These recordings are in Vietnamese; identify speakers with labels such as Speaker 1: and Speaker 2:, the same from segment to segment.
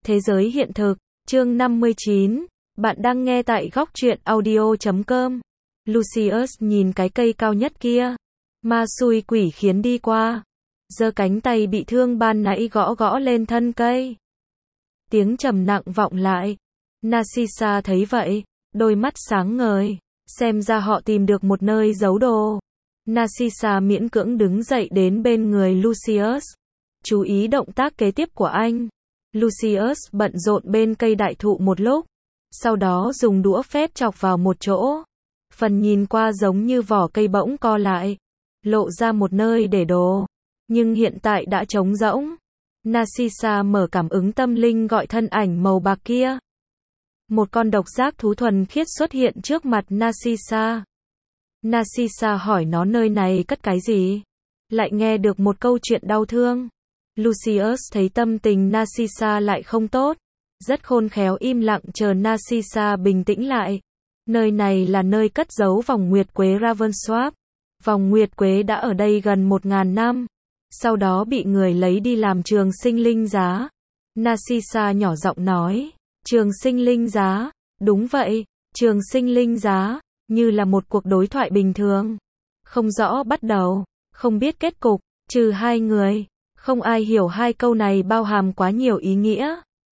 Speaker 1: Thế giới hiện thực, chương 59, bạn đang nghe tại góc truyện audio.com. Lucius nhìn cái cây cao nhất kia. Ma xui quỷ khiến đi qua. Giơ cánh tay bị thương ban nãy gõ gõ lên thân cây. Tiếng trầm nặng vọng lại. Narcissa thấy vậy, đôi mắt sáng ngời. Xem ra họ tìm được một nơi giấu đồ. Narcissa miễn cưỡng đứng dậy đến bên người Lucius. Chú ý động tác kế tiếp của anh. Lucius bận rộn bên cây đại thụ một lúc. Sau đó dùng đũa phép chọc vào một chỗ. Phần nhìn qua giống như vỏ cây bỗng co lại. Lộ ra một nơi để đồ. Nhưng hiện tại đã trống rỗng. Narcissa mở cảm ứng tâm linh gọi thân ảnh màu bạc kia. Một con độc giác thú thuần khiết xuất hiện trước mặt Narcissa. Narcissa hỏi nó nơi này cất cái gì? Lại nghe được một câu chuyện đau thương. Lucius thấy tâm tình Narcissa lại không tốt. Rất khôn khéo im lặng chờ Narcissa bình tĩnh lại. Nơi này là nơi cất giấu vòng nguyệt quế Ravenswap. Vòng nguyệt quế đã ở đây gần 1000 năm. Sau đó bị người lấy đi làm trường sinh linh giá. Narcissa nhỏ giọng nói. Trường sinh linh giá. Đúng vậy, trường sinh linh giá. Như là một cuộc đối thoại bình thường. Không rõ bắt đầu. Không biết kết cục. Trừ hai người. Không ai hiểu hai câu này bao hàm quá nhiều ý nghĩa.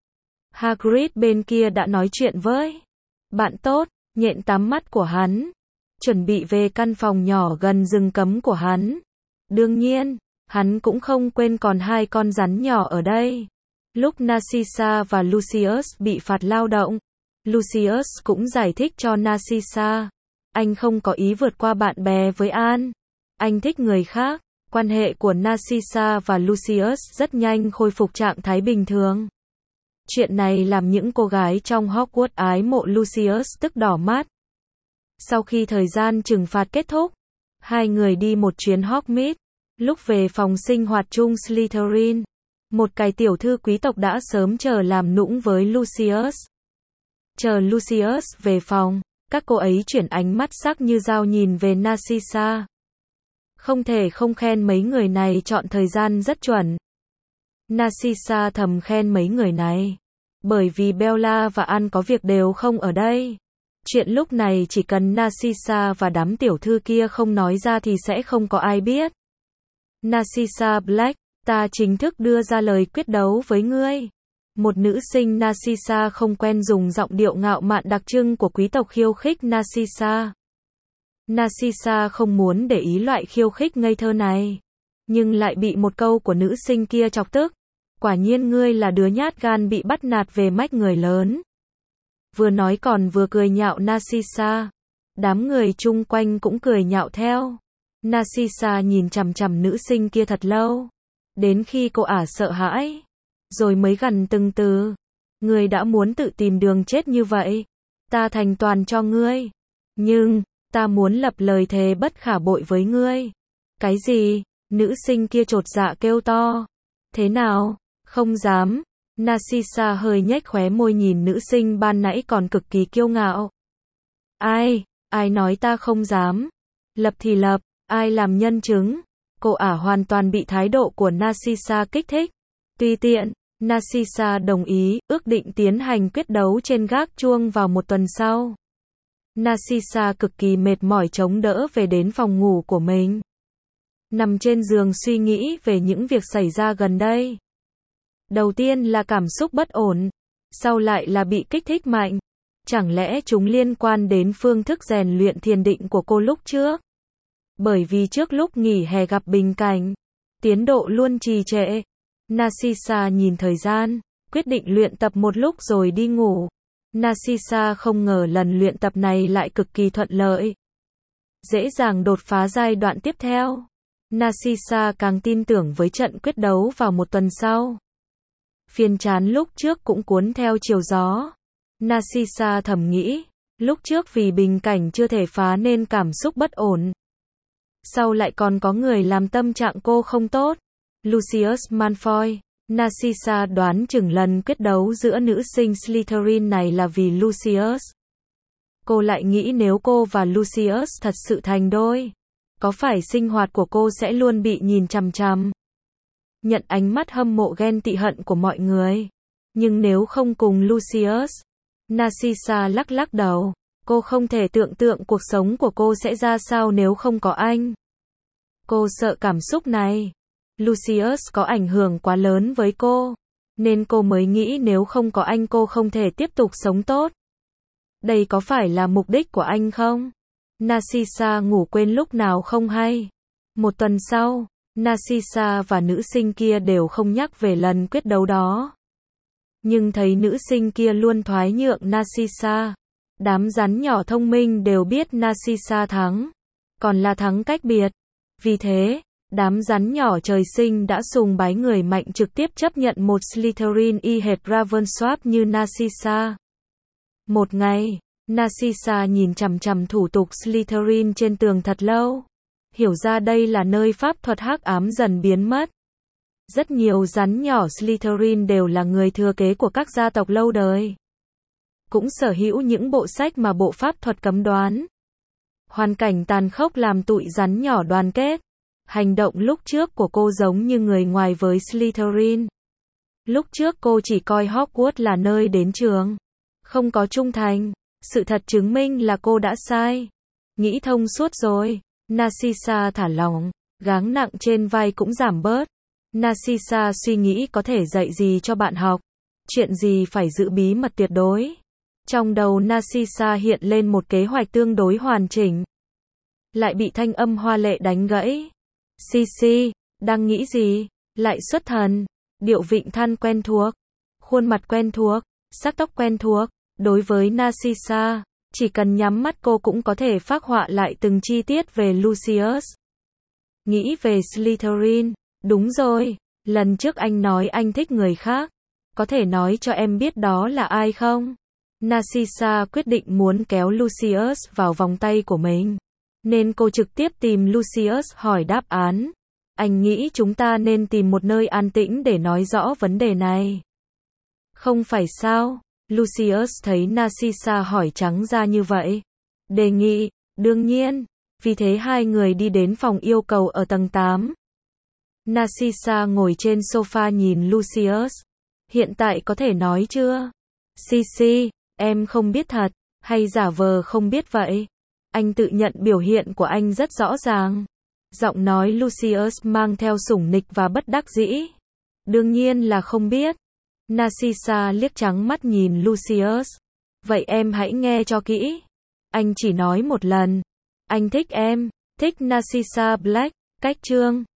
Speaker 1: Hagrid bên kia đã nói chuyện với bạn tốt, nhện tắm mắt của hắn. Chuẩn bị về căn phòng nhỏ gần rừng cấm của hắn. Đương nhiên, hắn cũng không quên còn hai con rắn nhỏ ở đây. Lúc Narcissa và Lucius bị phạt lao động, Lucius cũng giải thích cho Narcissa. Anh không có ý vượt qua bạn bè với An. Anh thích người khác. Quan hệ của Narcissa và Lucius rất nhanh khôi phục trạng thái bình thường. Chuyện này làm những cô gái trong Hogwarts ái mộ Lucius tức đỏ mắt. Sau khi thời gian trừng phạt kết thúc, hai người đi một chuyến Hogsmeade. Lúc về phòng sinh hoạt chung Slytherin, một cái tiểu thư quý tộc đã sớm chờ làm nũng với Lucius. Chờ Lucius về phòng, các cô ấy chuyển ánh mắt sắc như dao nhìn về Narcissa. Không thể không khen mấy người này chọn thời gian rất chuẩn. Narcissa thầm khen mấy người này. Bởi vì Bella và An có việc đều không ở đây. Chuyện lúc này chỉ cần Narcissa và đám tiểu thư kia không nói ra thì sẽ không có ai biết. Narcissa Black, ta chính thức đưa ra lời quyết đấu với ngươi. Một nữ sinh Narcissa không quen dùng giọng điệu ngạo mạn đặc trưng của quý tộc khiêu khích Narcissa. Narcissa không muốn để ý loại khiêu khích ngây thơ này. Nhưng lại bị một câu của nữ sinh kia chọc tức. Quả nhiên ngươi là đứa nhát gan bị bắt nạt về mách người lớn. Vừa nói còn vừa cười nhạo Narcissa. Đám người chung quanh cũng cười nhạo theo. Narcissa nhìn chằm chằm nữ sinh kia thật lâu. Đến khi cô ả sợ hãi. Rồi mới gằn từng từ. Ngươi đã muốn tự tìm đường chết như vậy. Ta thành toàn cho ngươi. Nhưng, ta muốn lập lời thề bất khả bội với ngươi. Cái gì? Nữ sinh kia chột dạ kêu to. Thế nào? Không dám. Narcissa hơi nhếch khóe môi nhìn nữ sinh ban nãy còn cực kỳ kiêu ngạo. Ai nói ta không dám? Lập thì lập, ai làm nhân chứng? Cô ả hoàn toàn bị thái độ của Narcissa kích thích. Tùy tiện, Narcissa đồng ý, ước định tiến hành quyết đấu trên gác chuông vào một tuần sau. Narcissa cực kỳ mệt mỏi chống đỡ về đến phòng ngủ của mình. Nằm trên giường suy nghĩ về những việc xảy ra gần đây. Đầu tiên là cảm xúc bất ổn, sau lại là bị kích thích mạnh. Chẳng lẽ chúng liên quan đến phương thức rèn luyện thiền định của cô lúc trước? Bởi vì trước lúc nghỉ hè gặp bình cảnh, tiến độ luôn trì trệ. Narcissa nhìn thời gian, quyết định luyện tập một lúc rồi đi ngủ. Narcissa không ngờ lần luyện tập này lại cực kỳ thuận lợi. Dễ dàng đột phá giai đoạn tiếp theo. Narcissa càng tin tưởng với trận quyết đấu vào một tuần sau. Phiền chán lúc trước cũng cuốn theo chiều gió. Narcissa thầm nghĩ, lúc trước vì bình cảnh chưa thể phá nên cảm xúc bất ổn. Sau lại còn có người làm tâm trạng cô không tốt. Lucius Malfoy. Narcissa đoán chừng lần quyết đấu giữa nữ sinh Slytherin này là vì Lucius. Cô lại nghĩ nếu cô và Lucius thật sự thành đôi, có phải sinh hoạt của cô sẽ luôn bị nhìn chằm chằm? Nhận ánh mắt hâm mộ ghen tị hận của mọi người. Nhưng nếu không cùng Lucius, Narcissa lắc lắc đầu. Cô không thể tưởng tượng cuộc sống của cô sẽ ra sao nếu không có anh. Cô sợ cảm xúc này. Lucius có ảnh hưởng quá lớn với cô. Nên cô mới nghĩ nếu không có anh cô không thể tiếp tục sống tốt. Đây có phải là mục đích của anh không? Narcissa ngủ quên lúc nào không hay. Một tuần sau, Narcissa và nữ sinh kia đều không nhắc về lần quyết đấu đó. Nhưng thấy nữ sinh kia luôn thoái nhượng Narcissa. Đám rắn nhỏ thông minh đều biết Narcissa thắng. Còn là thắng cách biệt. Vì thế, đám rắn nhỏ trời sinh đã sùng bái người mạnh trực tiếp chấp nhận một Slytherin y hệt Ravenclaw như Narcissa. Một ngày, Narcissa nhìn chằm chằm thủ tục Slytherin trên tường thật lâu. Hiểu ra đây là nơi pháp thuật hắc ám dần biến mất. Rất nhiều rắn nhỏ Slytherin đều là người thừa kế của các gia tộc lâu đời. Cũng sở hữu những bộ sách mà bộ pháp thuật cấm đoán. Hoàn cảnh tàn khốc làm tụi rắn nhỏ đoàn kết. Hành động lúc trước của cô giống như người ngoài với Slytherin. Lúc trước cô chỉ coi Hogwarts là nơi đến trường. Không có trung thành. Sự thật chứng minh là cô đã sai. Nghĩ thông suốt rồi. Narcissa thả lỏng. Gánh nặng trên vai cũng giảm bớt. Narcissa suy nghĩ có thể dạy gì cho bạn học. Chuyện gì phải giữ bí mật tuyệt đối. Trong đầu Narcissa hiện lên một kế hoạch tương đối hoàn chỉnh. Lại bị thanh âm hoa lệ đánh gãy. Sisi, đang nghĩ gì? Lại xuất thần. Điệu vịnh than quen thuộc. Khuôn mặt quen thuộc. Sắc tóc quen thuộc. Đối với Narcissa, chỉ cần nhắm mắt cô cũng có thể phác họa lại từng chi tiết về Lucius. Nghĩ về Slytherin. Đúng rồi, lần trước anh nói anh thích người khác. Có thể nói cho em biết đó là ai không? Narcissa quyết định muốn kéo Lucius vào vòng tay của mình. Nên cô trực tiếp tìm Lucius hỏi đáp án. Anh nghĩ chúng ta nên tìm một nơi an tĩnh để nói rõ vấn đề này. Không phải sao? Lucius thấy Narcissa hỏi trắng ra như vậy. Đề nghị, đương nhiên. Vì thế hai người đi đến phòng yêu cầu ở tầng 8. Narcissa ngồi trên sofa nhìn Lucius. Hiện tại có thể nói chưa? Sisi, em không biết thật, hay giả vờ không biết vậy? Anh tự nhận biểu hiện của anh rất rõ ràng. Giọng nói Lucius mang theo sủng nịch và bất đắc dĩ. Đương nhiên là không biết. Narcissa liếc trắng mắt nhìn Lucius. Vậy em hãy nghe cho kỹ. Anh chỉ nói một lần. Anh thích em, thích Narcissa Black, cách chương.